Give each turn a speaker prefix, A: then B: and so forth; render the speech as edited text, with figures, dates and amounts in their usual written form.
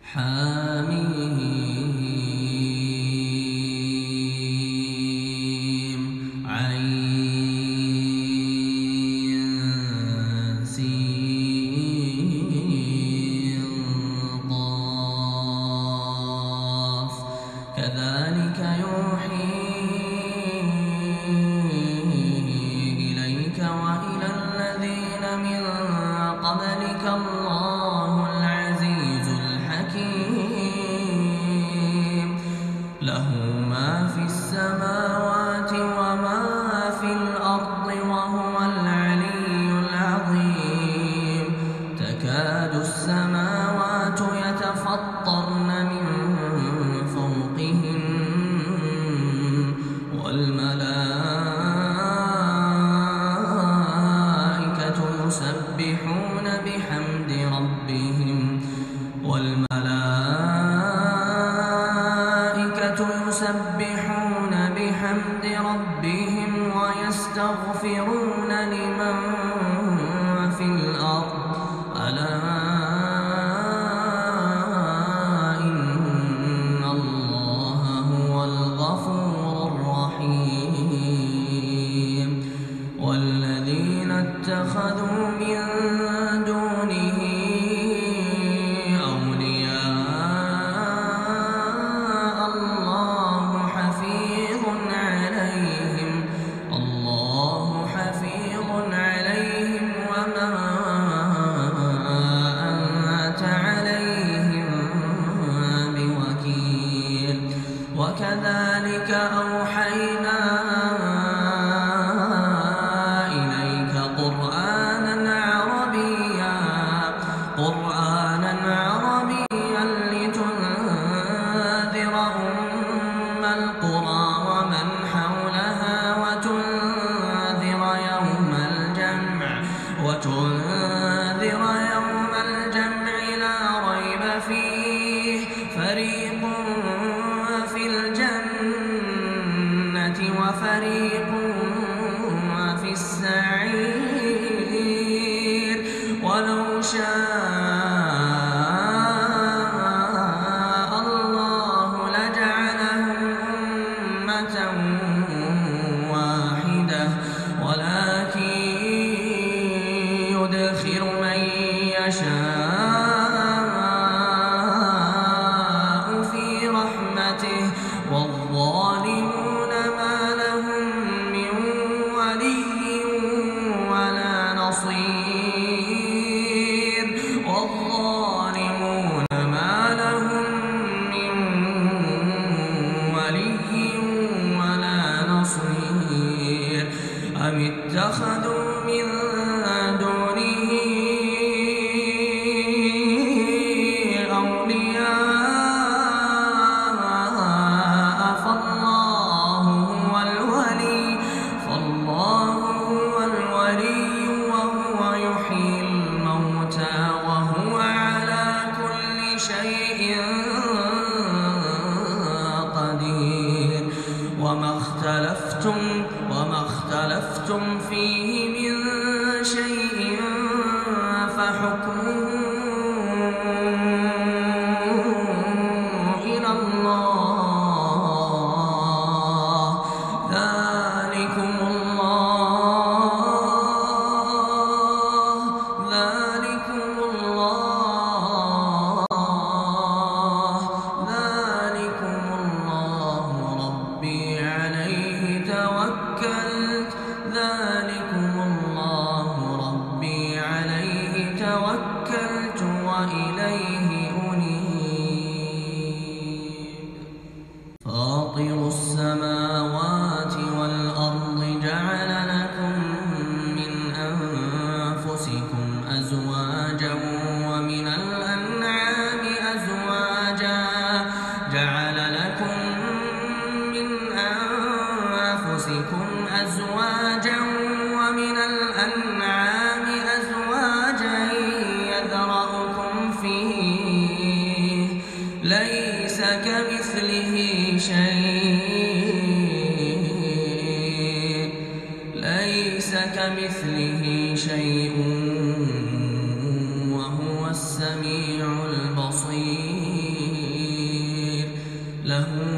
A: حم عين سين قاف كذلك يوحي إليك وإلى الذين من قبلك الله العزيز الحكيم له ما في السماوات وما في الأرض وهو العلي العظيم تكاد السماوات يتفطرن من فوقهن والملائكة يسبحون بحمد ربهم ويستغفرون لمن في الأرض ألا إن الله هو الغفور الرحيم والذين اتخذوا من دونه وكذلك أوحينا إليك قرآنا عربيا لتنذر أم القرى ومن حولها وتنذر يوم الجمع لا ريب فيه فريق في الجنة وفريق في السعير ولو شاء الله لجعلهم أمة واحدة ولكن يدخل من يشاء في رحمته والظالمون ما لهم من ولي ولا نصير أم اتخذوا من دونه أولياء فالله هو الولي وهو يحيي الموتى وهو على كل شيء قدير وما اختلفتم فيه من شيء فحكمه إلى الله ذلكم الله ربي عليه توكلت وإليه أنيب فاطر السماوات والأرض جعل لكم من أنفسكم أزواجا ومن الأنعام أزواجا يذرأكم فيه ليس كمثله شيء وهو السميع البصير. له